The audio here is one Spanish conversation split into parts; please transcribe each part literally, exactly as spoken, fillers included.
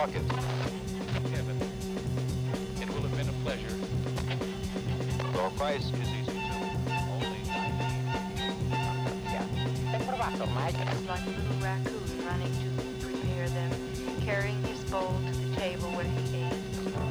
bucket. Kevin, it will have been a pleasure. Your price is easy too. Only It's like a little raccoon running to prepare them, carrying his bowl to the table where he ate.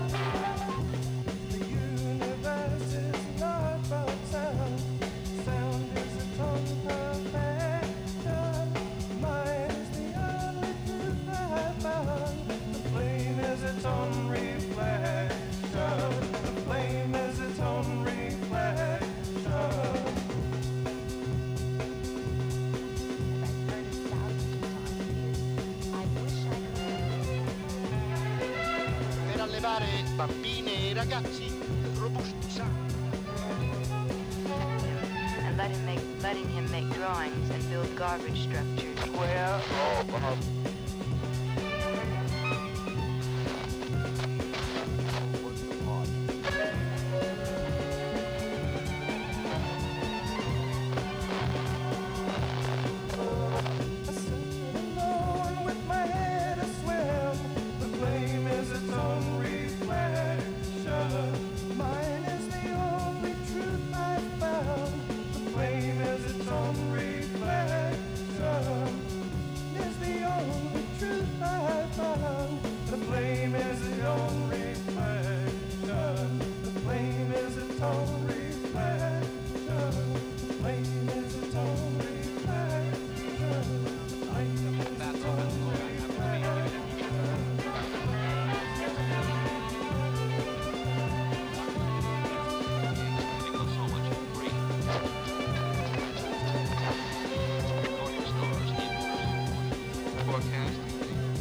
The universe is not about sound. Sound is a tone perfection. Mine is the only truth I found. The flame is its own reflection. The flame is its own reflection. Per allevare bambine e ragazzi robusti. And let him make, letting him make drawings and build garbage structures. Well, I sit alone with my head aswim. The flame is its own reflection. Mine is the only truth I found. The flame is its own reflection. Is the only truth I found. The flame is its own reflection. The flame is its own reflection. The flame is its own reflection. that's all that's going to happen to me. It was so much free. All your stores, the forecasting.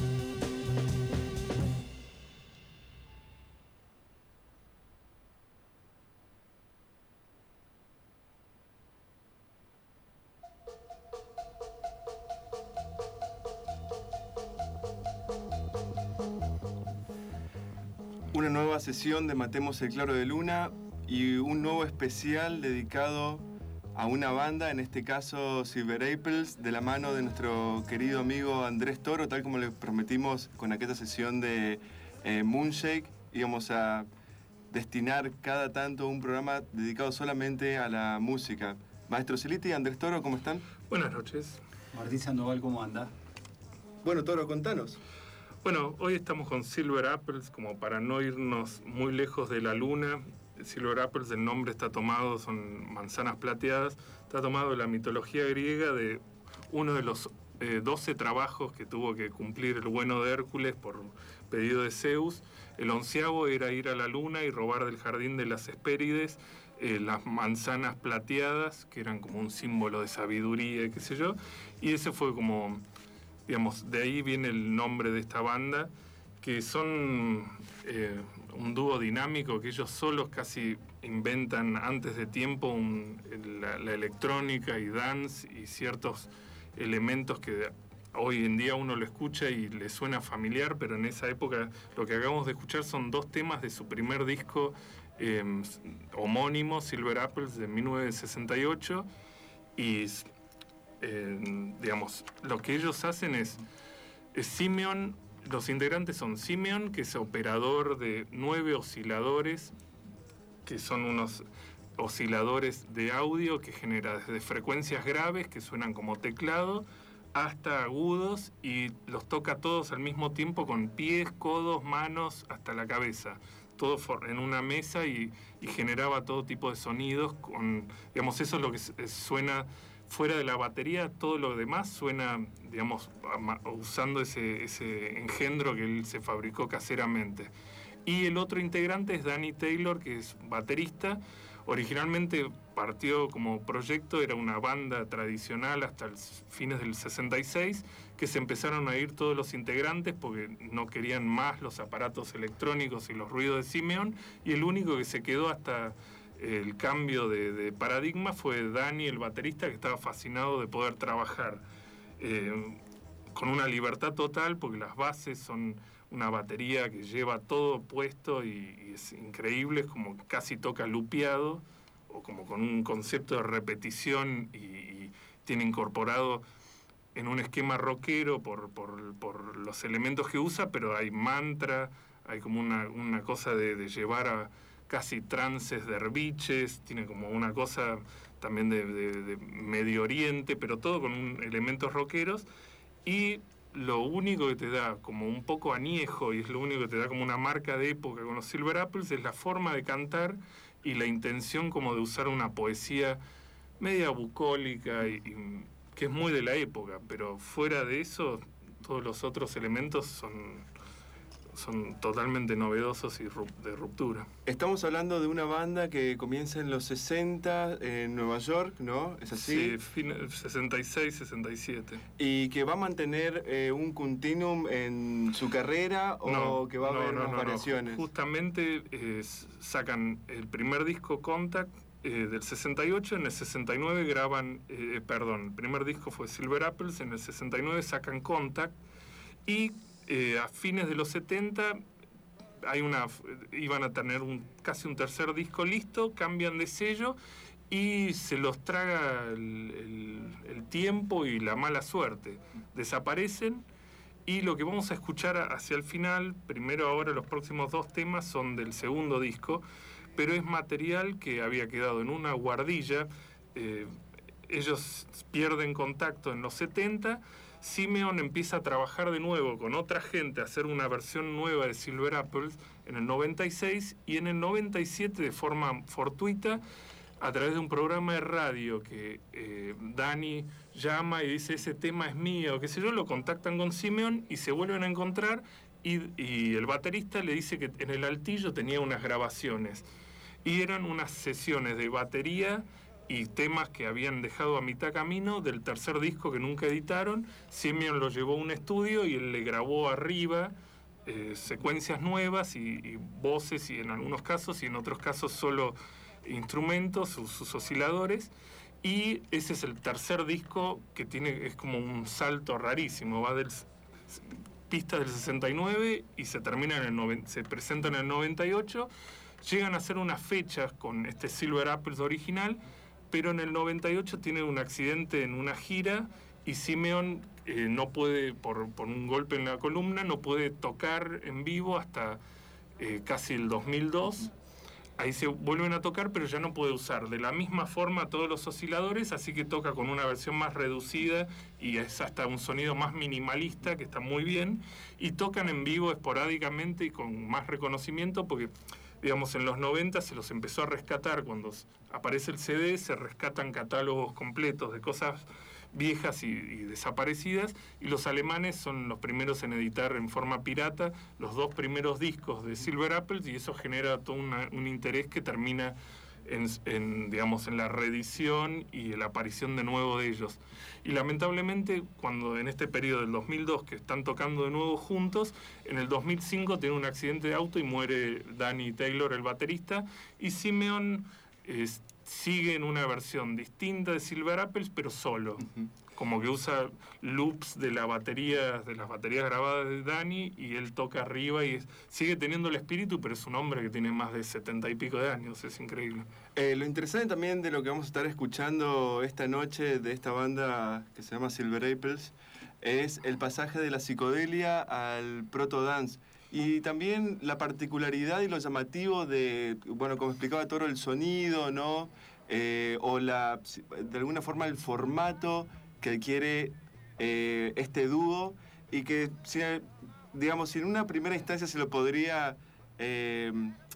Una nueva sesión de Matemos el Claro de Luna y un nuevo especial dedicado a una banda, en este caso Silver Apples, de la mano de nuestro querido amigo Andrés Toro, tal como le prometimos con aquella sesión de eh, Moonshake. Íbamos a destinar cada tanto un programa dedicado solamente a la música. Maestro Celiti, Andrés Toro, ¿cómo están? Buenas noches. Martín Sandoval, ¿cómo anda? Bueno, Toro, contanos. Bueno, hoy estamos con Silver Apples, como para no irnos muy lejos de la luna. Silver Apples, el nombre está tomado, son manzanas plateadas, está tomado de la mitología griega, de uno de los eh, doce trabajos que tuvo que cumplir el bueno de Hércules por pedido de Zeus. El onceavo era ir a la luna y robar del jardín de las Hespérides eh, las manzanas plateadas, que eran como un símbolo de sabiduría y qué sé yo, y ese fue como... Digamos, de ahí viene el nombre de esta banda, que son eh, un dúo dinámico que ellos solos casi inventan antes de tiempo un, la, la electrónica y dance y ciertos elementos que hoy en día uno lo escucha y le suena familiar, pero en esa época lo que acabamos de escuchar son dos temas de su primer disco eh, homónimo, Silver Apples, de mil novecientos sesenta y ocho, y... Eh, digamos, lo que ellos hacen es, es Simeon, los integrantes son Simeon, que es operador de nueve osciladores, que son unos osciladores de audio que genera desde frecuencias graves, que suenan como teclado, hasta agudos, y los toca todos al mismo tiempo con pies, codos, manos, hasta la cabeza. Todo en una mesa y, y generaba todo tipo de sonidos. Con, digamos, eso es lo que suena... Fuera de la batería, todo lo demás suena, digamos, usando ese, ese engendro que él se fabricó caseramente. Y el otro integrante es Danny Taylor, que es baterista. Originalmente partió como proyecto, era una banda tradicional hasta los fines del sesenta y seis, que se empezaron a ir todos los integrantes porque no querían más los aparatos electrónicos y los ruidos de Simeon, y el único que se quedó hasta... el cambio de, de paradigma fue Danny, el baterista, que estaba fascinado de poder trabajar eh, con una libertad total, porque las bases son una batería que lleva todo puesto y, y es increíble, es como casi toca lupeado, o como con un concepto de repetición, y, y tiene incorporado en un esquema rockero por, por, por los elementos que usa, pero hay mantra, hay como una, una cosa de, de llevar a casi trances derviches, tiene como una cosa también de, de, de Medio Oriente, pero todo con un, elementos rockeros, y lo único que te da como un poco añejo, y es lo único que te da como una marca de época con los Silver Apples, es la forma de cantar y la intención como de usar una poesía media bucólica, y, y que es muy de la época, pero fuera de eso, todos los otros elementos son, son totalmente novedosos y de ruptura. Estamos hablando de una banda que comienza en los sesenta en Nueva York, ¿no? ¿Es así? Sí, fin, sesenta y seis, sesenta y siete. ¿Y que va a mantener eh, un continuum en su carrera o no, que va a no, haber no, unas no, variaciones? No. Justamente eh, sacan el primer disco Contact eh, del sesenta y ocho, en el sesenta y nueve graban, eh, perdón, el primer disco fue Silver Apples, en el sesenta y nueve sacan Contact, y eh, a fines de los setenta hay una, iban a tener un, casi un tercer disco listo, cambian de sello y se los traga el, el, el tiempo y la mala suerte. Desaparecen, y lo que vamos a escuchar hacia el final, primero ahora los próximos dos temas son del segundo disco, pero es material que había quedado en una guardilla. Eh, ellos pierden contacto en los setenta, Simeon empieza a trabajar de nuevo con otra gente, a hacer una versión nueva de Silver Apples en el noventa y seis, y en el noventa y siete, de forma fortuita, a través de un programa de radio que eh, Dani llama y dice, ese tema es mío, qué sé yo, lo contactan con Simeon y se vuelven a encontrar, y, y el baterista le dice que en el altillo tenía unas grabaciones, y eran unas sesiones de batería y temas que habían dejado a mitad camino del tercer disco que nunca editaron. Simeon lo llevó a un estudio y él le grabó arriba eh, secuencias nuevas y, y voces, y en algunos casos, y en otros casos solo instrumentos, sus, sus osciladores, y ese es el tercer disco que tiene, es como un salto rarísimo, va del pista del sesenta y nueve y se termina en el noventa, se presenta en el noventa y ocho, llegan a hacer unas fechas con este Silver Apples original, pero en el noventa y ocho tiene un accidente en una gira y Simeon eh, no puede, por, por un golpe en la columna, no puede tocar en vivo hasta eh, casi el dos mil dos. Ahí se vuelven a tocar, pero ya no puede usar de la misma forma todos los osciladores, así que toca con una versión más reducida y es hasta un sonido más minimalista, que está muy bien, y tocan en vivo esporádicamente y con más reconocimiento, porque digamos, en los noventa se los empezó a rescatar. Cuando aparece el C D, se rescatan catálogos completos de cosas viejas y, y desaparecidas, y los alemanes son los primeros en editar en forma pirata los dos primeros discos de Silver Apples, y eso genera todo una, un interés que termina en, en, digamos, en la reedición y en la aparición de nuevo de ellos. Y lamentablemente, cuando en este periodo del dos mil dos, que están tocando de nuevo juntos, en el dos mil cinco tiene un accidente de auto y muere Danny Taylor, el baterista, y Simeon eh, sigue en una versión distinta de Silver Apples, pero solo. Uh-huh. Como que usa loops de la batería, de las baterías grabadas de Danny, y él toca arriba y es, sigue teniendo el espíritu, pero es un hombre que tiene más de setenta y pico de años, es increíble. Eh, lo interesante también de lo que vamos a estar escuchando esta noche de esta banda que se llama Silver Apples es el pasaje de la psicodelia al proto-dance. Y también la particularidad y lo llamativo de, bueno, como explicaba Toro, el sonido, ¿no? Eh, o la, de alguna forma el formato que adquiere eh, este dúo, y que, si, digamos, si en una primera instancia se lo podría eh,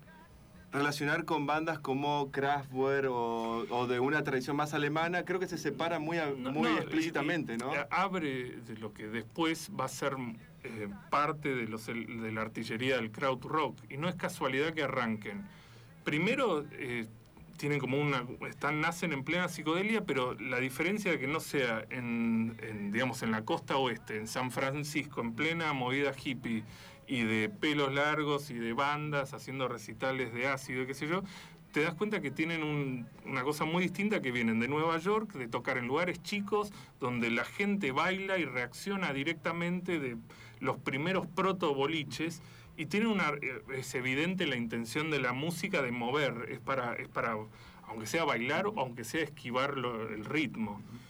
relacionar con bandas como Kraftwerk o, o de una tradición más alemana, creo que se separa muy, no, muy no, explícitamente, y, y ¿no? Abre de lo que después va a ser eh, parte de, los, de la artillería del krautrock, y no es casualidad que arranquen. Primero, eh, tienen como una, están, nacen en plena psicodelia, pero la diferencia de que no sea en, en, digamos, en la costa oeste, en San Francisco, en plena movida hippie, y de pelos largos y de bandas haciendo recitales de ácido, qué sé yo, te das cuenta que tienen un, una cosa muy distinta, que vienen de Nueva York, de tocar en lugares chicos, donde la gente baila y reacciona directamente, de los primeros proto-boliches, y tiene una, es evidente la intención de la música de mover, es para, es para aunque sea bailar o aunque sea esquivar lo, el ritmo.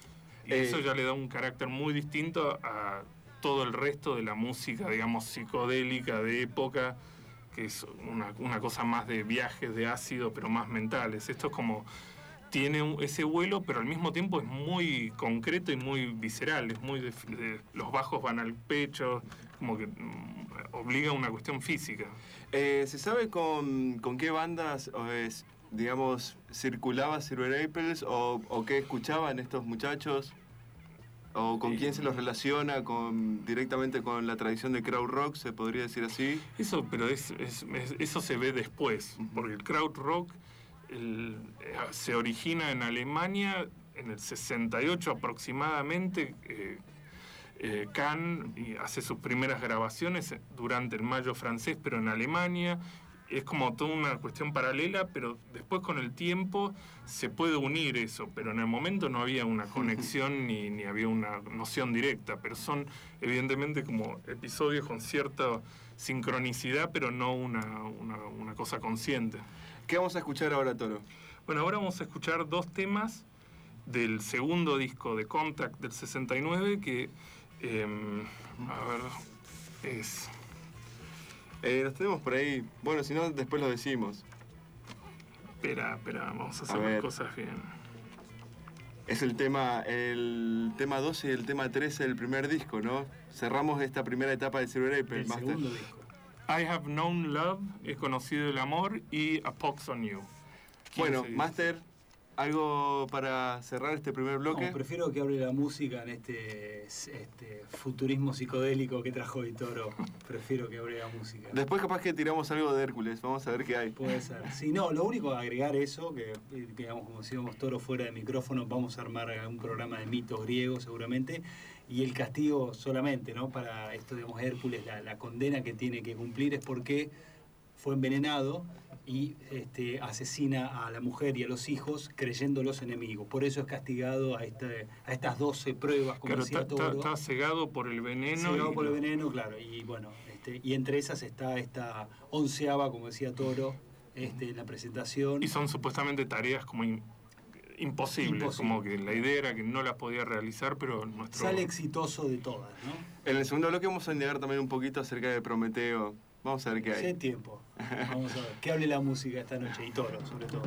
Y Eh, eso ya le da un carácter muy distinto a todo el resto de la música, digamos, psicodélica de época, que es una, una cosa más de viajes de ácido, pero más mentales. Esto es como, tiene un- ese vuelo, pero al mismo tiempo es muy concreto y muy visceral, es muy de- de- los bajos van al pecho, como que mm, obliga a una cuestión física. Eh, ¿Se sabe con, con qué bandas, o es, digamos, circulaba Silver Apples o, o qué escuchaban estos muchachos? ¿O con quién se los relaciona con, directamente con la tradición de crowd rock, se podría decir así? Eso, pero es, es- es- eso se ve después, porque el crowd rock el- eh, se origina en Alemania en el sesenta y ocho aproximadamente. eh, eh, Kahn y hace sus primeras grabaciones durante el Mayo francés, pero en Alemania. Es como toda una cuestión paralela, pero después con el tiempo se puede unir eso, pero en el momento no había una conexión ni, ni había una noción directa, pero son evidentemente como episodios con cierta sincronicidad, pero no una, una, una cosa consciente. ¿Qué vamos a escuchar ahora, Toro? Bueno, ahora vamos a escuchar dos temas del segundo disco de Contact del sesenta y nueve que, eh, a ver, es... Eh, los tenemos por ahí. Bueno, si no, después lo decimos. Espera, espera, vamos a A hacer ver. las cosas bien. Es el tema, el tema doce y el tema trece del primer disco, ¿no? Cerramos esta primera etapa de Silver Apple, El Master. segundo disco. I Have Known Love, He Conocido el Amor, y A Pox on You. Bueno, quince Master, ¿algo para cerrar este primer bloque? No, prefiero que hable la música en este, este futurismo psicodélico que trajo hoy Toro. Prefiero que hable la música. Después capaz que tiramos algo de Hércules, vamos a ver qué hay. Puede ser. Sí, no, lo único a agregar eso, que eh, digamos, como decíamos Toro fuera de micrófono, vamos a armar un programa de mitos griegos seguramente, y el castigo solamente, ¿no? Para esto, digamos, Hércules, la, la condena que tiene que cumplir es porque fue envenenado y este, asesina a la mujer y a los hijos creyéndolos enemigos. Por eso es castigado a, este, a estas doce pruebas, como Claro, decía está, Toro. está- está cegado por el veneno. Cegado y por el lo- veneno, claro. Y bueno, este, y entre esas está esta onceava, como decía Toro, este, en la presentación. Y son supuestamente tareas como in- imposibles, Imposible. como que la idea era que no las podía realizar, pero nuestro... Sale exitoso de todas, ¿no? En el segundo bloque vamos a indagar también un poquito acerca de Prometeo. Vamos a ver qué Hace hay. tiempo. Vamos a ver. Que hable la música esta noche y Toro, sobre todo.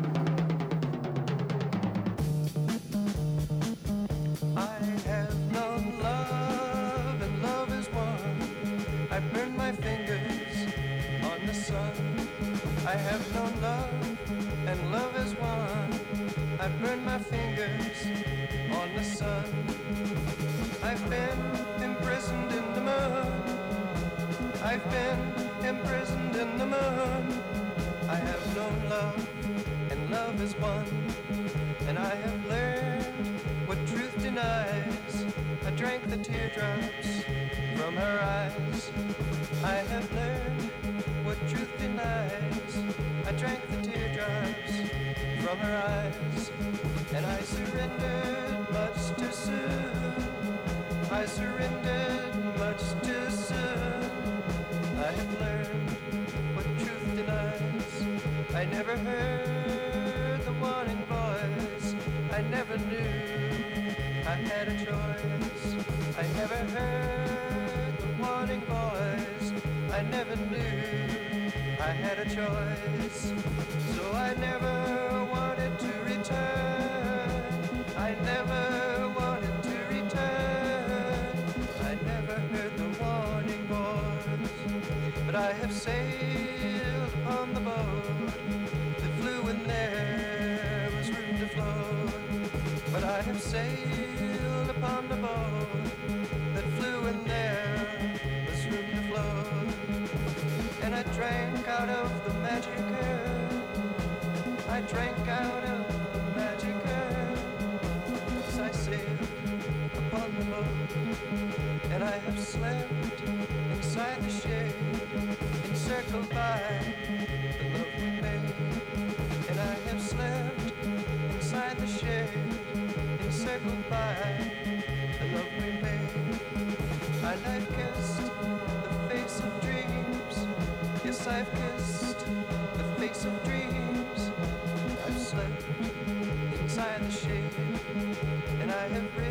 I have known love, and love is one. I burned my fingers on the sun. I have known love, and love is one. I burned my fingers on the sun. I've been imprisoned in the moon. I've been imprisoned in the moon. I have known love, and love is one. And I have learned what truth denies. I drank the teardrops from her eyes. I have learned what truth denies. I drank the teardrops from her eyes. And I surrendered much too soon. I surrendered much too soon. I have learned what truth denies. I never heard the warning voice. I never knew I had a choice. I never heard the warning voice. I never knew I had a choice. So I never wanted to return. I never wanted to return. I never heard the warning voice. But I have sailed upon the boat that flew when there was room to float. But I have sailed upon the boat that flew when there was room to float. And I drank out of the magic urn. I drank out of the magic urn. As I sailed upon the boat. And I have slept inside the shade, encircled by the love we made. And I have slept inside the shade, encircled by the love we made. And I've kissed the face of dreams. Yes, I've kissed the face of dreams. I've slept inside the shade, and I have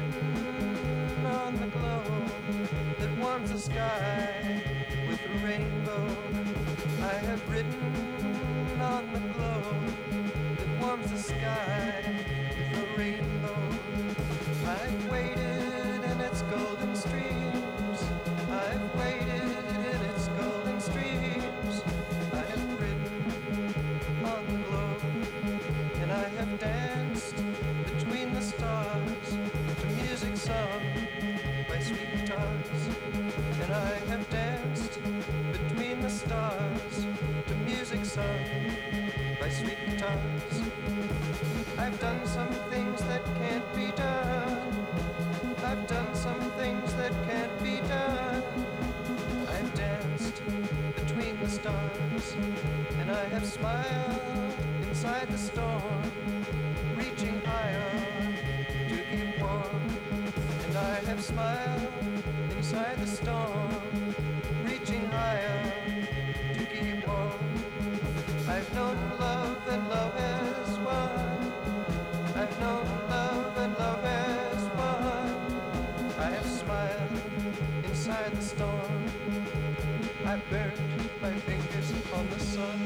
once a sky with a rainbow. I have written on the globe that warms the sky with a rainbow. I've waited in its golden streams. I've waited in its golden streams. I have written on the globe, and I have danced between the stars to music sung by sweet guitars. And I have danced between the stars to music sung by sweet guitars. I've done some things that can't be done. I've done some things that can't be done. I've danced between the stars, and I have smiled inside the storm, reaching higher to keep warm. And I have smiled inside the storm, reaching higher to keep warm. I've known love and love has won. I've known love and love has won. I have smiled inside the storm. I burned my fingers on the sun.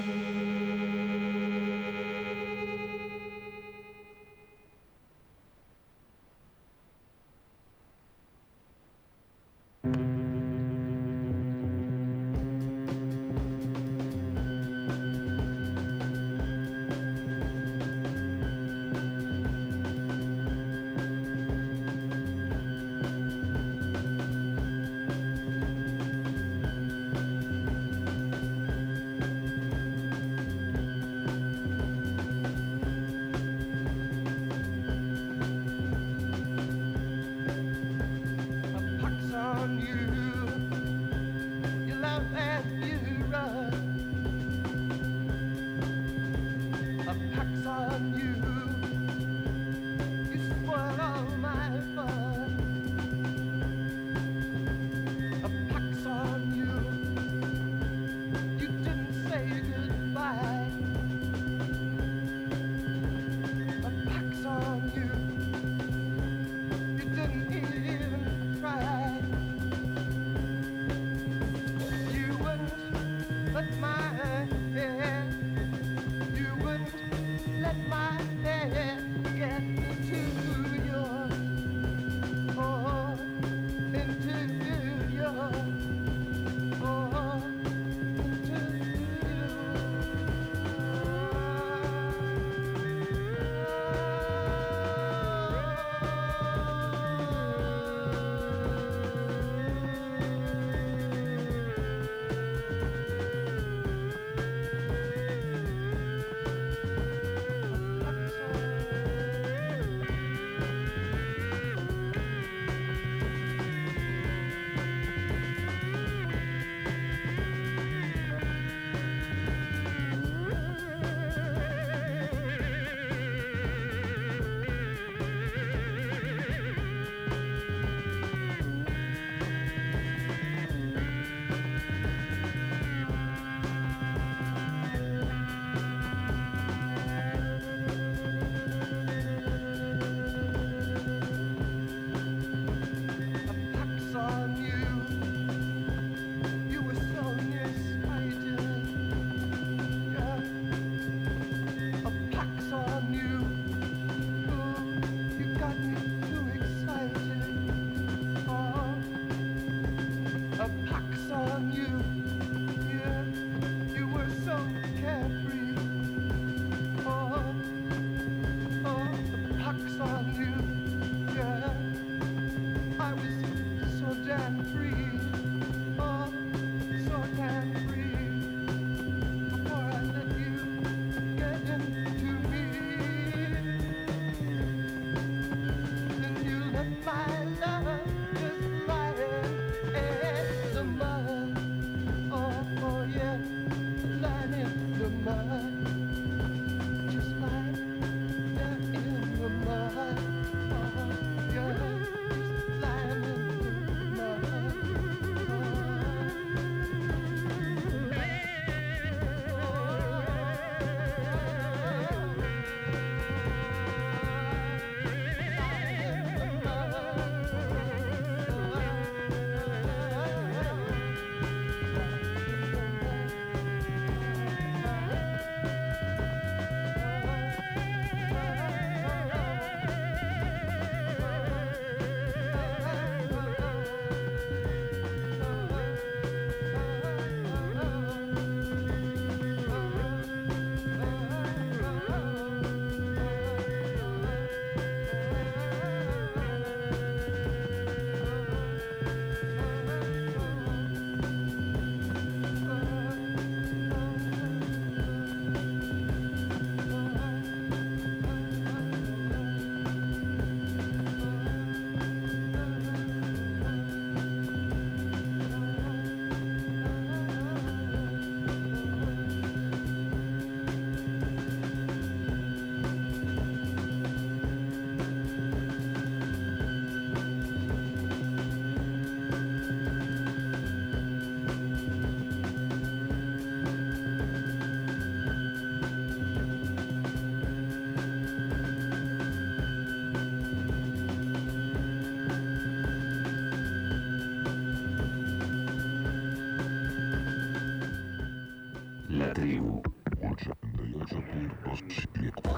ocho punto siete.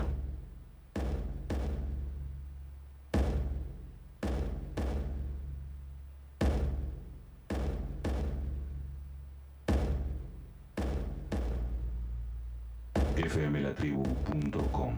f m la tribu punto com.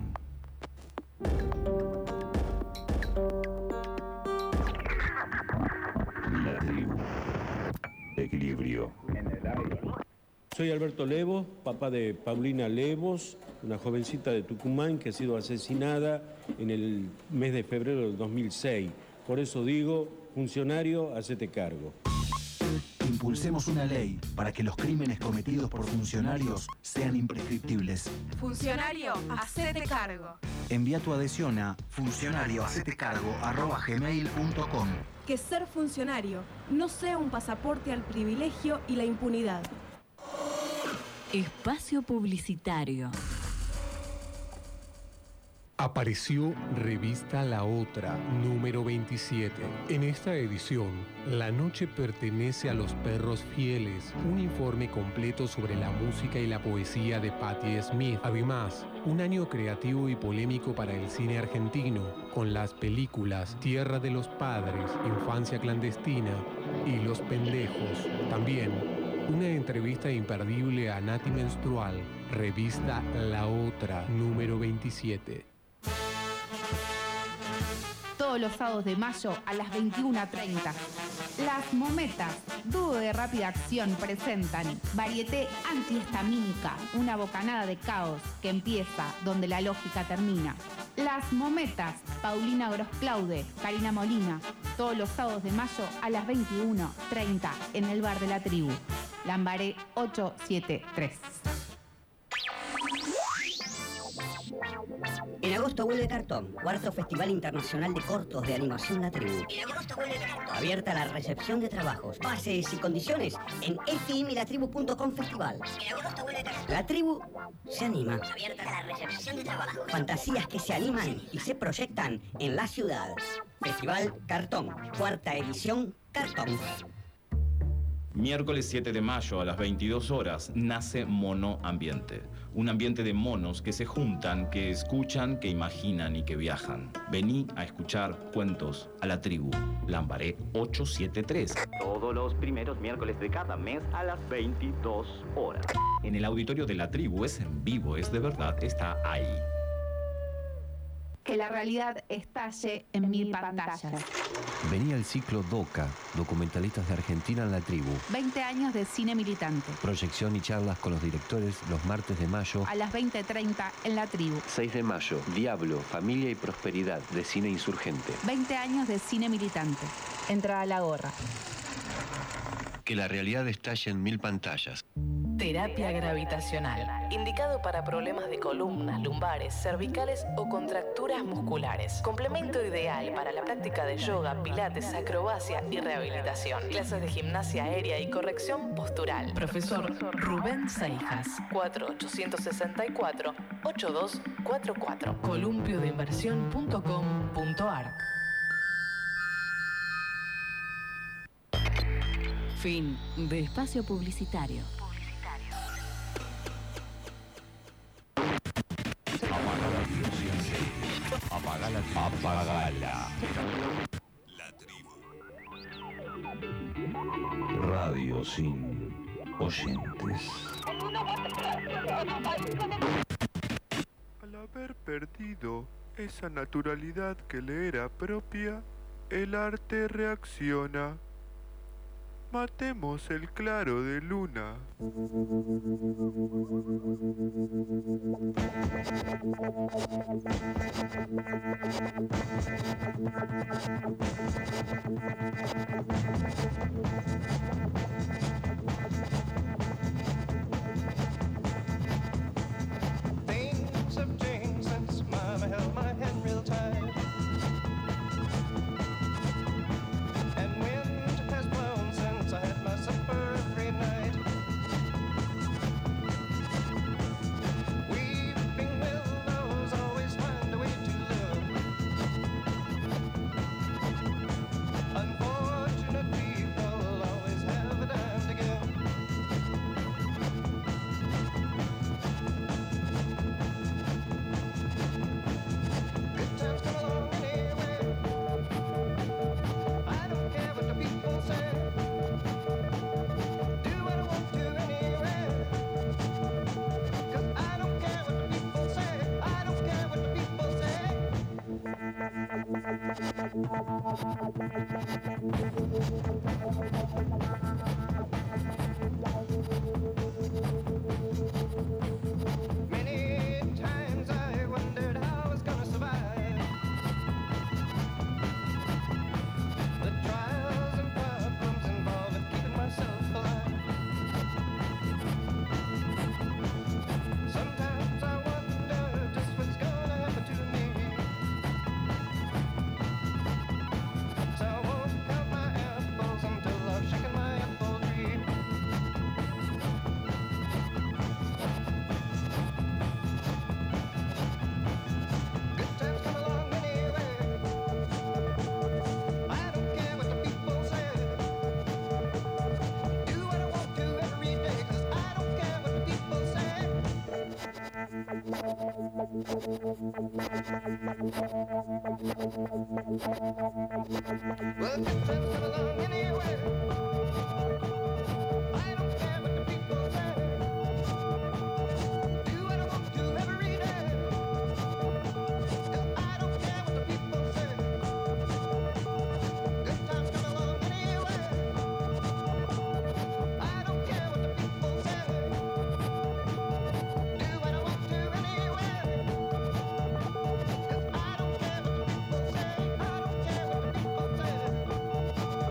La tribu. Equilibrio. Soy Alberto Levos, papá de Paulina Levos, una jovencita de Tucumán que ha sido asesinada en el mes de febrero del dos mil seis. Por eso digo, funcionario, hacete cargo. Impulsemos una ley para que los crímenes cometidos por funcionarios sean imprescriptibles. Funcionario, hacete cargo. Envía tu adhesión a funcionario hacete cargo arroba gmail punto com. Que ser funcionario no sea un pasaporte al privilegio y la impunidad. Espacio publicitario. Apareció Revista La Otra, número veintisiete. En esta edición, la noche pertenece a los perros fieles, un informe completo sobre la música y la poesía de Patti Smith. Además, un año creativo y polémico para el cine argentino, con las películas Tierra de los Padres, Infancia Clandestina y Los Pendejos. También, una entrevista imperdible a Nati Menstrual, Revista La Otra, número veintisiete. Todos los sábados de mayo a las veintiuna treinta. Las Mometas, dúo de rápida acción, presentan Varieté Antihistamínica, una bocanada de caos que empieza donde la lógica termina. Las Mometas, Paulina Grosclaude, Karina Molina, todos los sábados de mayo a las veintiuna treinta en el Bar de la Tribu. Lambaré ochocientos setenta y tres. En agosto vuelve Cartón, cuarto Festival Internacional de Cortos de Animación La Tribu. En agosto vuelve Cartón. Abierta la recepción de trabajos, bases y condiciones en f m la tribu punto com Festival. En agosto vuelve Cartón. La Tribu se anima. Abierta la recepción de trabajos. Fantasías que se animan y se proyectan en la ciudad. Festival Cartón, cuarta edición Cartón. Miércoles siete de mayo a las veintidós horas nace Mono Ambiente. Un ambiente de monos que se juntan, que escuchan, que imaginan y que viajan. Vení a escuchar cuentos a La Tribu. Lambaré ochocientos setenta y tres. Todos los primeros miércoles de cada mes a las veintidós horas. En el auditorio de La Tribu, es en vivo, es de verdad, está ahí. Que la realidad estalle en mil pantallas. Vení al ciclo DOCA, Documentalistas de Argentina en La Tribu. veinte años de cine militante. Proyección y charlas con los directores los martes de mayo. A las veinte treinta en La Tribu. seis de mayo, Diablo, Familia y Prosperidad, de Cine Insurgente. veinte años de cine militante. Entrada a la gorra. Que la realidad estalle en mil pantallas. Terapia gravitacional. Indicado para problemas de columnas, lumbares, cervicales o contracturas musculares. Complemento ideal para la práctica de yoga, pilates, acrobacia y rehabilitación. Clases de gimnasia aérea y corrección postural. Profesor Rubén Seijas. cuatro ocho seis cuatro, ocho dos cuatro cuatro. columpio de inversión punto com punto a r. Fin de espacio publicitario. Apagala. Apagala. La Tribu. Radio sin oyentes. Al haber perdido esa naturalidad que le era propia, el arte reacciona. Matemos el claro de luna. Things have changed since Mama held my hand real tight. And wind has blown since I had my supper every night. Weeping willows always find a way to live. Unfortunate people Many times I wondered how I was gonna survive the trials and problems involved with keeping myself alive. Sometimes I wonder just what's gonna happen to me. So I won't count my apples until I've shaken my apple tree. Good times come along anyway. I don't care what the people say. Do what I want to every day, 'cause I don't care what the people say. Well, good times come along anyway. I don't care what the people say. Do what I want to every day. 'Cause I don't care what the people say. Good times come along anyway. I don't care what the people say. Do what I want to anyway. 'Cause I don't care what the people say. I don't care what the people say.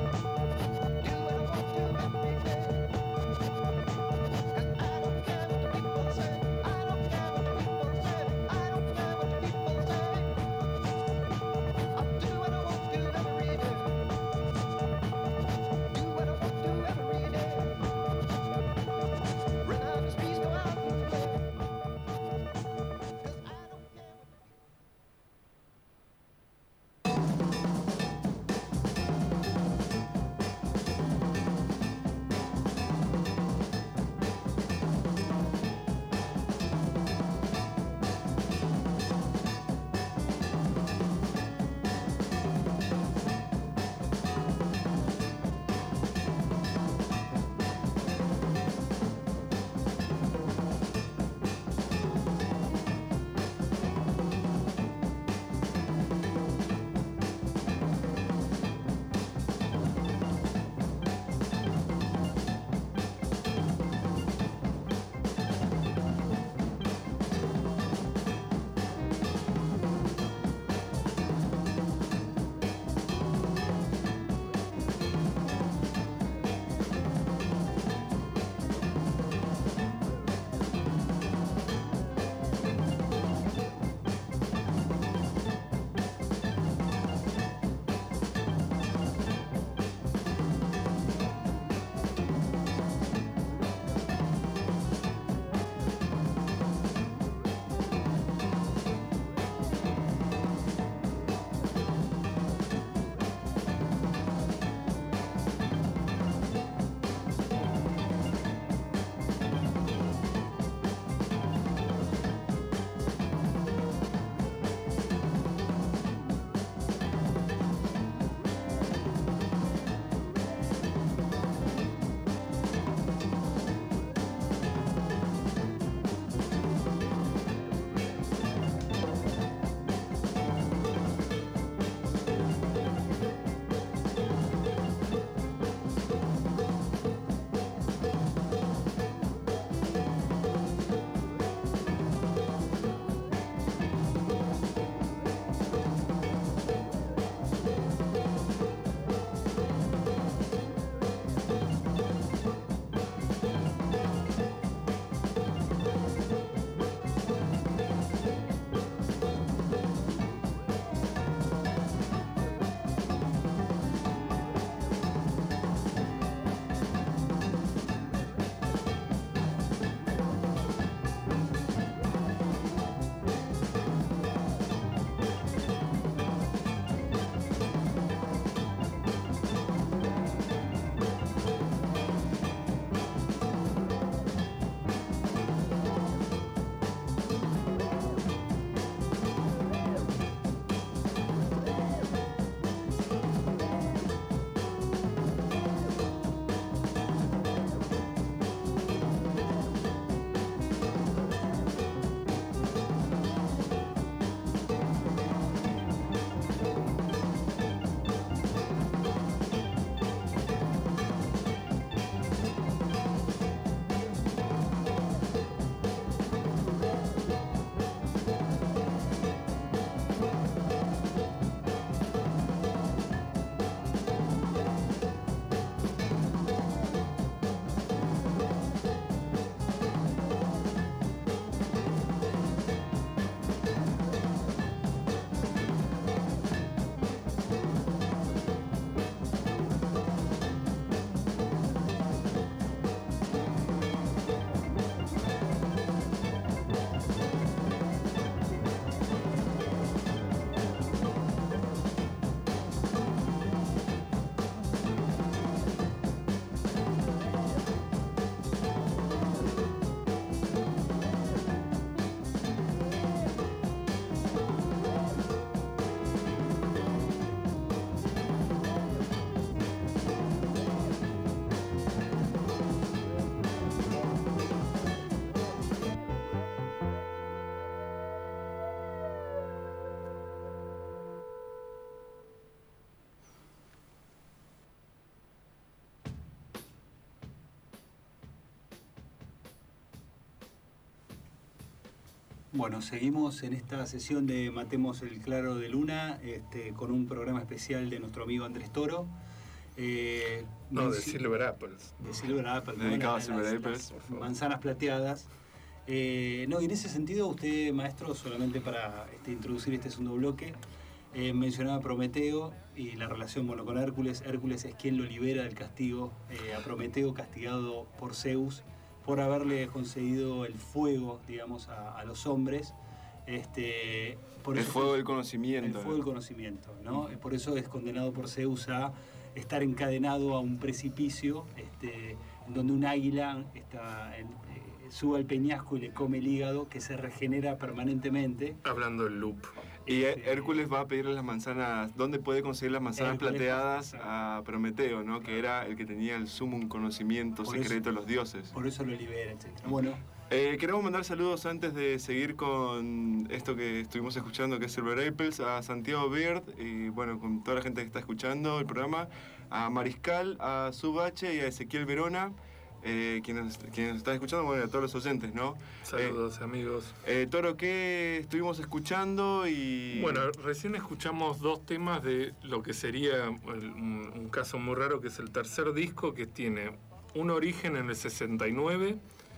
Bueno, seguimos en esta sesión de Matemos el Claro de Luna, este, con un programa especial de nuestro amigo Andrés Toro. Eh, no, de Silver Apples. De Silver Apples. Dedicado ¿no? a Silver las, Apples. las manzanas plateadas. Eh, no, y en ese sentido, usted, maestro, solamente para este, introducir este segundo bloque, eh, mencionaba a Prometeo y la relación bueno, con Hércules. Hércules es quien lo libera del castigo. Eh, a Prometeo castigado por Zeus por haberle concedido el fuego, digamos, a, a los hombres. Este, por el eso fuego fue, del conocimiento. El fuego ¿no? del conocimiento, ¿no? Uh-huh. Por eso es condenado por Zeus a estar encadenado a un precipicio, este, donde un águila está en, eh, sube al peñasco y le come el hígado, que se regenera permanentemente. Hablando del loop. Y Hércules va a pedirle las manzanas, ¿dónde puede conseguir las manzanas Hércules plateadas a Prometeo, ¿no? Que era el que tenía el sumum conocimiento por secreto eso, de los dioses? Por eso lo libera, etcétera. Bueno. Eh, queremos mandar saludos antes de seguir con esto que estuvimos escuchando, que es Silver Apples, a Santiago Beard, y bueno, con toda la gente que está escuchando el programa, a Mariscal, a Subache y a Ezequiel Verona. Eh, quienes, quienes están escuchando, bueno, a todos los oyentes, ¿no? Saludos, eh, amigos. Eh, Toro, ¿qué estuvimos escuchando? Y bueno, recién escuchamos dos temas de lo que sería un, un caso muy raro, que es el tercer disco, que tiene un origen en el sesenta y nueve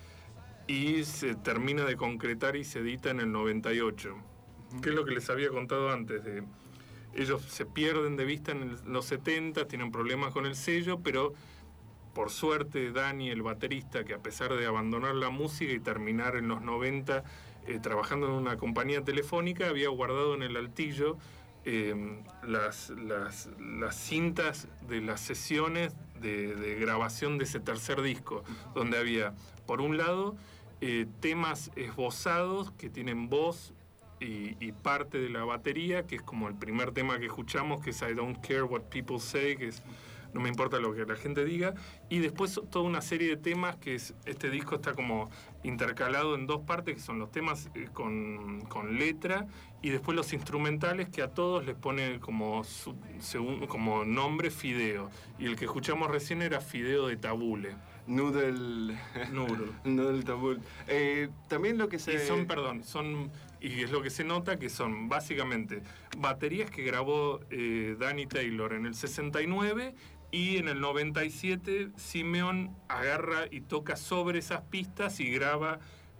y se termina de concretar y se edita en el noventa y ocho. Uh-huh. Que es lo que les había contado antes. De, ellos se pierden de vista en el, los setenta, tienen problemas con el sello, pero por suerte, Dani, el baterista, que a pesar de abandonar la música y terminar en los noventa eh, trabajando en una compañía telefónica, había guardado en el altillo eh, las, las, las cintas de las sesiones de, de grabación de ese tercer disco, donde había, por un lado, eh, temas esbozados que tienen voz y, y parte de la batería, que es como el primer tema que escuchamos, que es I Don't Care What People Say, que es no me importa lo que la gente diga, y después toda una serie de temas que es, este disco está como intercalado en dos partes, que son los temas eh, con, con letra, y después los instrumentales, que a todos les pone como, su, según, como nombre Fideo, y el que escuchamos recién era Fideo de Tabule. Noodle. Noodle. Noodle Tabule. Eh, también lo que se... Y son, perdón, son... Y es lo que se nota que son básicamente baterías que grabó eh, Danny Taylor en el sesenta y nueve, y en el noventa y siete Simeon agarra y toca sobre esas pistas y graba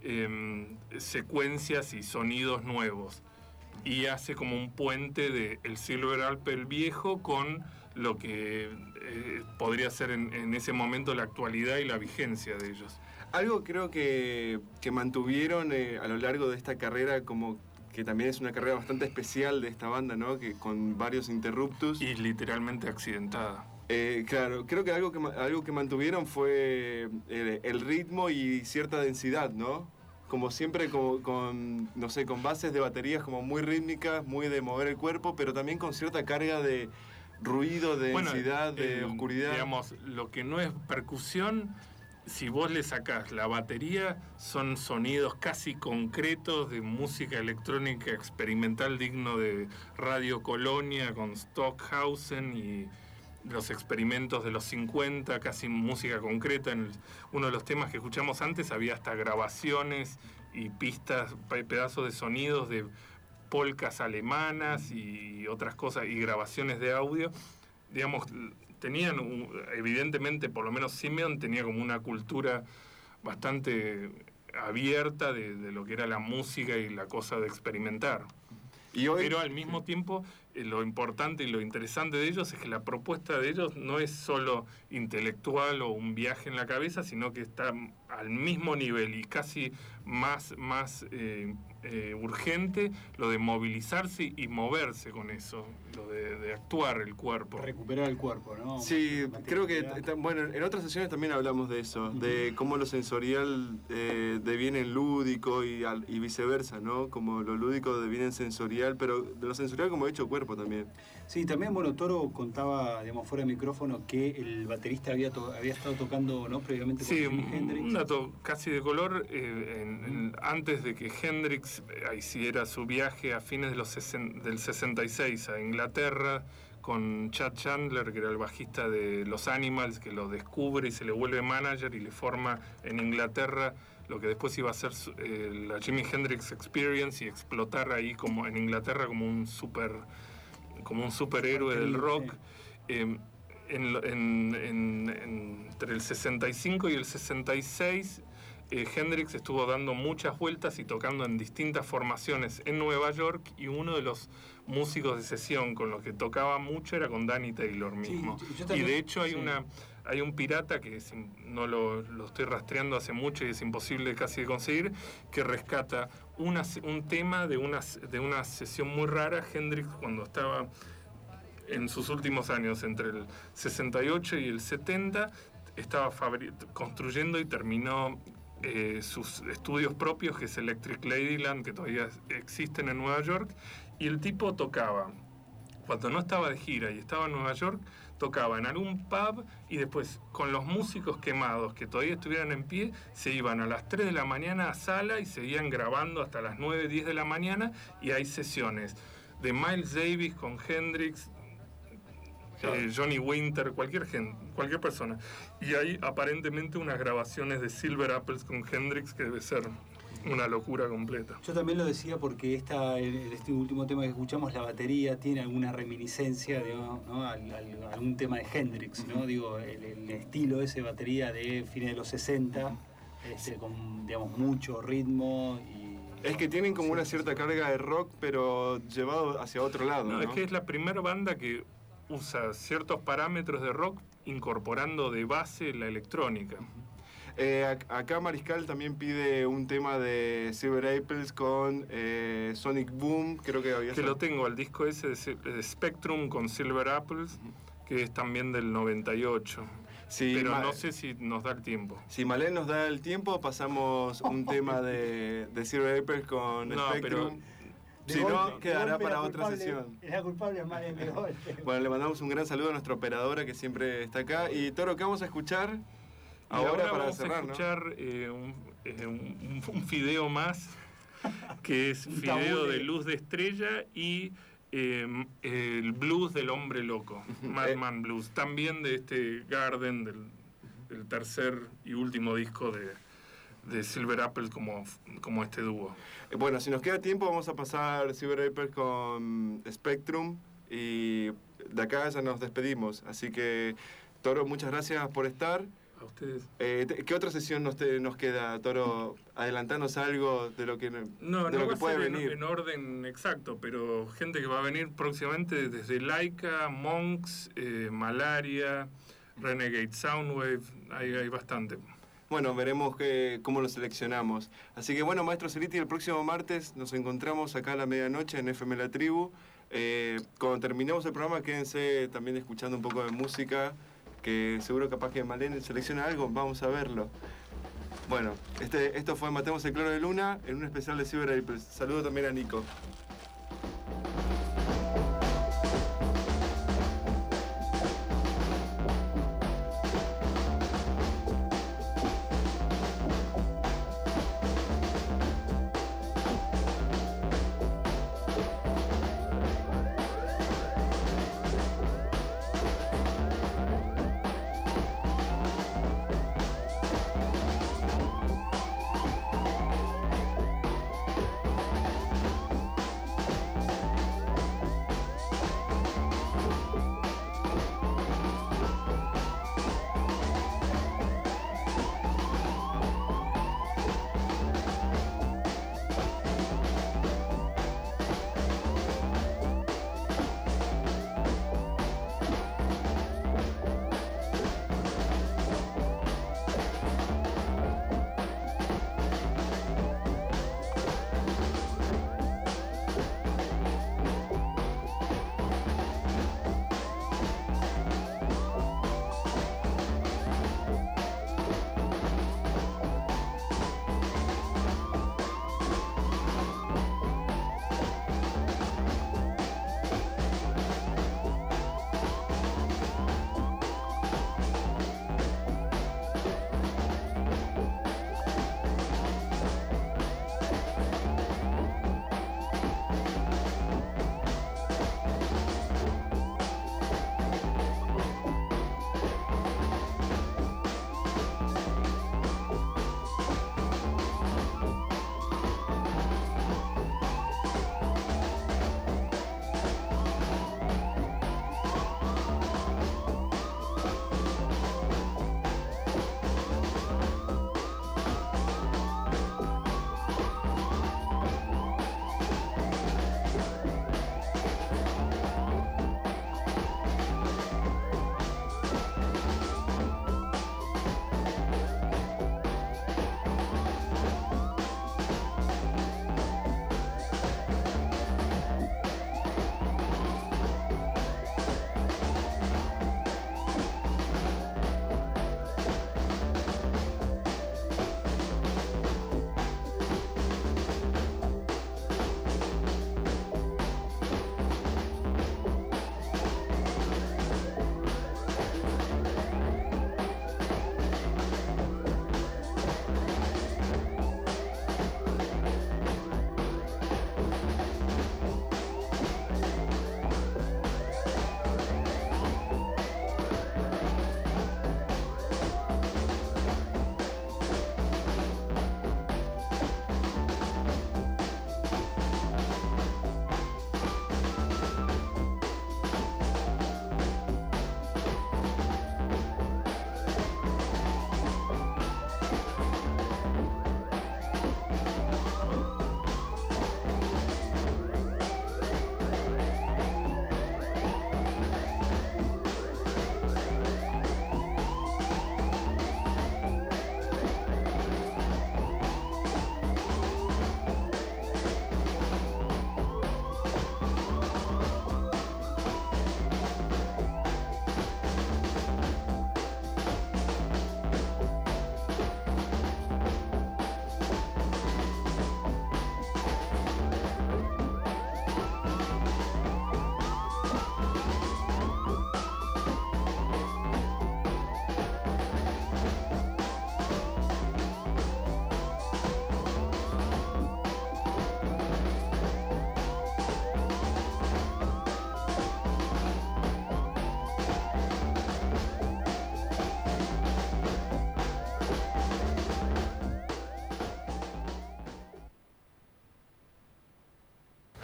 eh, secuencias y sonidos nuevos. Y hace como un puente de el Silver Apple viejo con lo que eh, podría ser en, en ese momento la actualidad y la vigencia de ellos. Algo creo que, que mantuvieron eh, a lo largo de esta carrera, como que también es una carrera bastante especial de esta banda, ¿no? Que con varios interruptus. Y literalmente accidentada. Eh, claro, creo que algo que algo que mantuvieron fue el, el ritmo y cierta densidad, ¿no? Como siempre con, con, no sé, con bases de baterías como muy rítmicas, muy de mover el cuerpo, pero también con cierta carga de ruido, de bueno, densidad, de eh, oscuridad. Digamos, lo que no es percusión, si vos le sacás la batería, son sonidos casi concretos de música electrónica experimental digno de Radio Colonia con Stockhausen y los experimentos de los cincuenta, casi música concreta. En el, uno de los temas que escuchamos antes había hasta grabaciones y pistas, pedazos de sonidos de polcas alemanas y otras cosas, y grabaciones de audio. Digamos, tenían, evidentemente, por lo menos Simeon tenía como una cultura bastante abierta de, de lo que era la música y la cosa de experimentar. Y hoy... Pero al mismo tiempo, eh, lo importante y lo interesante de ellos es que la propuesta de ellos no es solo intelectual o un viaje en la cabeza, sino que está al mismo nivel y casi más, más eh, eh, urgente lo de movilizarse y moverse con eso, lo de, de actuar el cuerpo. Recuperar el cuerpo, ¿no? Sí, creo que, bueno, en otras sesiones también hablamos de eso, uh-huh. de cómo lo sensorial eh, deviene en lúdico y, al, y viceversa, ¿no? Como lo lúdico deviene en sensorial, pero de lo sensorial como hecho cuerpo también. Sí, también, bueno, Toro contaba, digamos, fuera de micrófono que el baterista había, to- había estado tocando, ¿no? Previamente con sí, Jimi Hendrix. Un dato casi de color, eh, en, en, antes de que Hendrix eh, hiciera su viaje a fines de los sesen- del sesenta y seis a Inglaterra con Chad Chandler, que era el bajista de Los Animals, que lo descubre y se le vuelve manager y le forma en Inglaterra lo que después iba a ser eh, la Jimi Hendrix Experience y explotar ahí como en Inglaterra como un super como un superhéroe del rock. Eh, en, en, en, en, entre el sesenta y cinco y el sesenta y seis eh, Hendrix estuvo dando muchas vueltas y tocando en distintas formaciones en Nueva York, y uno de los músicos de sesión con los que tocaba mucho era con Danny Taylor mismo. Sí, yo, yo también, y de hecho hay sí. una hay un pirata que es, no lo, lo estoy rastreando hace mucho y es imposible casi de conseguir, que rescata una, un tema de una, de una sesión muy rara. Hendrix, cuando estaba en sus últimos años, entre el sesenta y ocho y el setenta, estaba construyendo y terminó eh, sus estudios propios, que es Electric Ladyland, que todavía existen en Nueva York, y el tipo tocaba, cuando no estaba de gira y estaba en Nueva York, tocaba en algún pub y después con los músicos quemados que todavía estuvieran en pie, se iban a las tres de la mañana a sala y seguían grabando hasta las nueve, diez de la mañana, y hay sesiones de Miles Davis con Hendrix, eh, Johnny Winter, cualquier, gen, cualquier persona. Y hay aparentemente unas grabaciones de Silver Apples con Hendrix que debe ser una locura completa. Yo también lo decía porque esta, este último tema que escuchamos, la batería, tiene alguna reminiscencia de, ¿no? al, al, a algún tema de Hendrix, ¿no? Digo, el, el estilo ese de batería de fines de los sesenta, este, con, digamos, mucho ritmo y... Es que tienen como una cierta carga de rock, pero llevado hacia otro lado, ¿no? No, es que es la primera banda que usa ciertos parámetros de rock incorporando de base la electrónica. Eh, acá Mariscal también pide un tema de Silver Apples con eh, Sonic Boom, creo que había... Que lo tengo, al disco ese de, de Spectrum con Silver Apples, que es también del noventa y ocho. Sí, pero Ma no sé si nos da el tiempo. Si Malén nos da el tiempo, pasamos un tema de, de Silver Apples con no, Spectrum. Pero... Si golpe, no, quedará para otra culpable, sesión. Es la culpable más de golpe. Bueno, le mandamos un gran saludo a nuestra operadora que siempre está acá. Y Toro, ¿qué vamos a escuchar? Ahora, Ahora para vamos cerrar, a escuchar, ¿no? eh, un, eh, un, un fideo más, que es fideo de Luz de Estrella y eh, el blues del hombre loco, Madman Blues, también de este Garden, del, del tercer y último disco de, de Silver Apples como, como este dúo. Bueno, si nos queda tiempo vamos a pasar Silver Apples con Spectrum y de acá ya nos despedimos. Así que, Toro, muchas gracias por estar. A ustedes. Eh, ¿Qué otra sesión nos, te, nos queda, Toro? Adelantanos algo de lo que, no, de no lo va que a puede ser venir. En, en orden exacto, pero gente que va a venir próximamente desde Laika, Monks, eh, Malaria, Renegade Soundwave, hay, hay bastante. Bueno, veremos que, cómo lo seleccionamos. Así que bueno, Maestro Ceriti, el próximo martes nos encontramos acá a la medianoche en F M La Tribu. Eh, cuando terminemos el programa, quédense también escuchando un poco de música, que seguro capaz que Malén selecciona algo, vamos a verlo. Bueno, este, esto fue Matemos el Cloro de Luna en un especial de Silver Apples. Saludo también a Nico.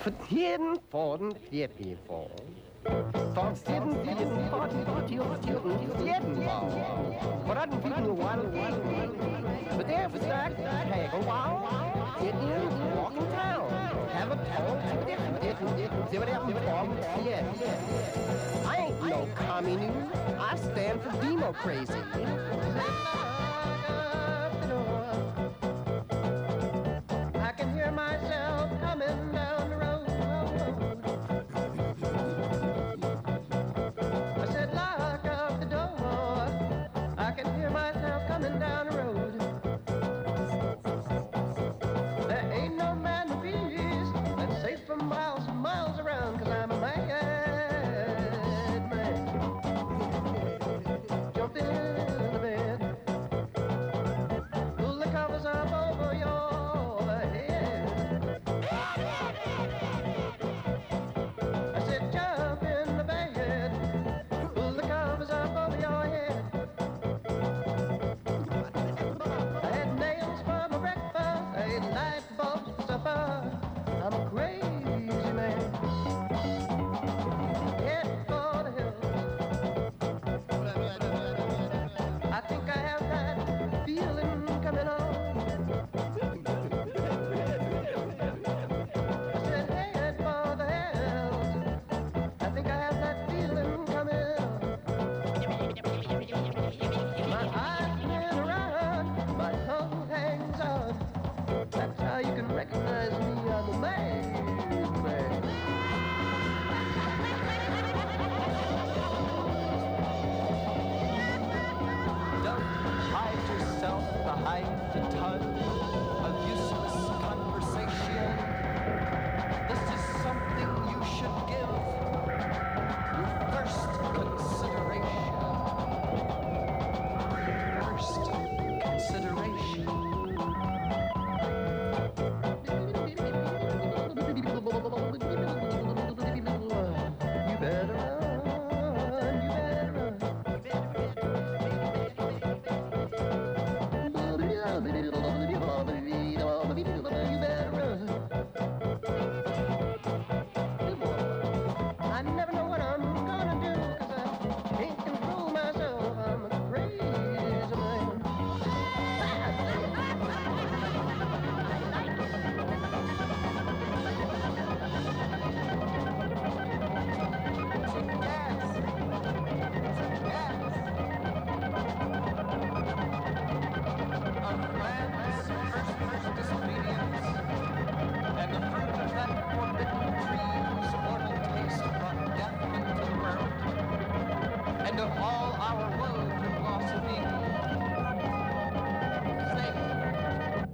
Vertieren, forden, vierten, forden. Forstjeden, vierten, forden, vierten, vierten, Forten, vierten, one, but there for start, take a while, get in, walk in town, have a talk, see what happens, form, yeah. I ain't no commune, I stand for democracy. I can hear myself coming down the road. I said, lock up the door. I can hear myself coming down the road. There ain't no man of peace that's safe for miles and miles around, 'cause I'm a mad man. Jump in the bed, pull the covers up over your head. I said, jump in the bed, pull the covers up over your head. I had nails for my breakfast, I had light bulbs for supper. I'm a crazy man. Head for the hills. I think I have that feeling coming on. I said, head for the hills. I think I have that feeling coming on. My eyes spin around, my tongue hangs on. That's how you can recognize me. I'm a man, man. Don't hide yourself behind a ton of useless conversation. This is something you should give your first consideration. First consideration. You better run, you better run. You better run. I never know what I'm gonna do, 'cause I can't control myself. I'm a crazy man. And the fruit of that forbidden tree whose mortal taste brought death into the world, and of all our woe through loss of equal. Say,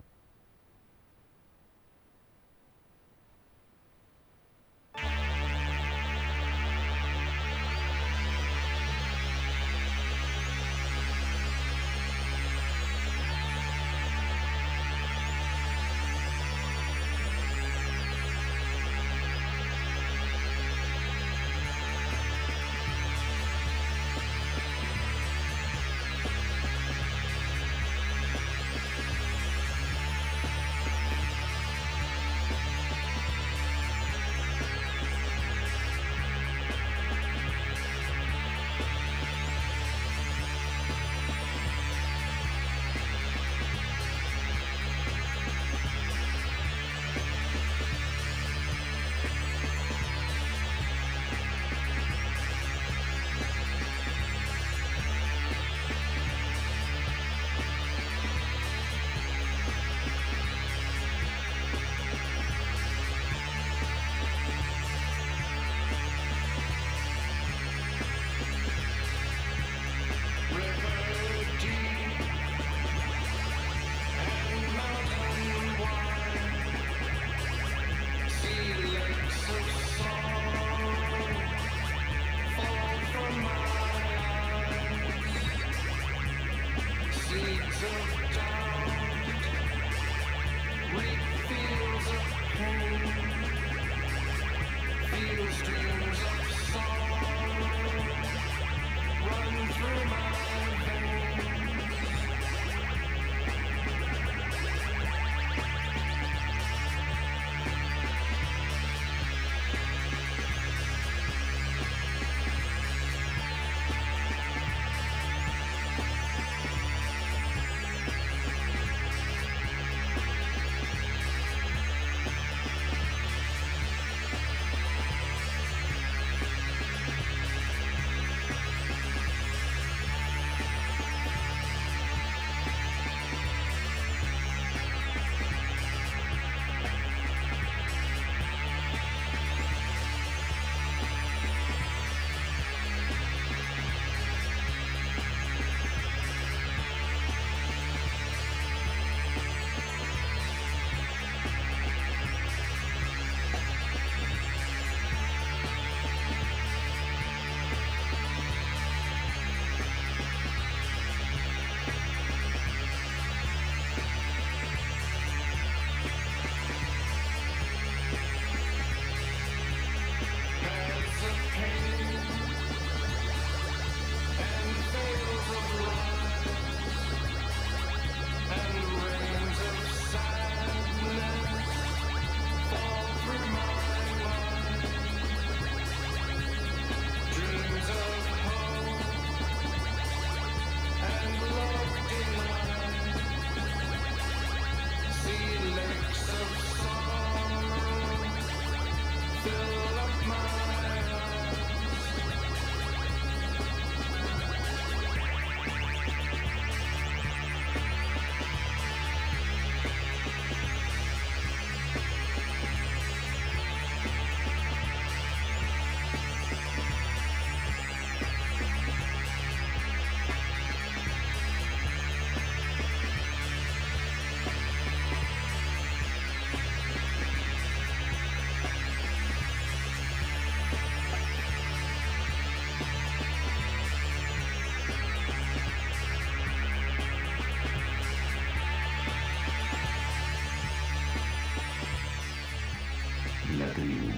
tribu.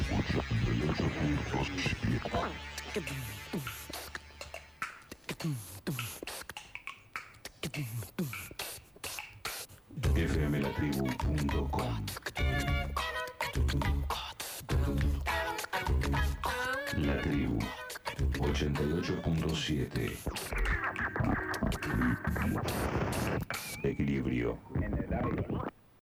F M la tribu punto com. La Tribu ochenta y ocho punto siete. Equilibrio. En el aire.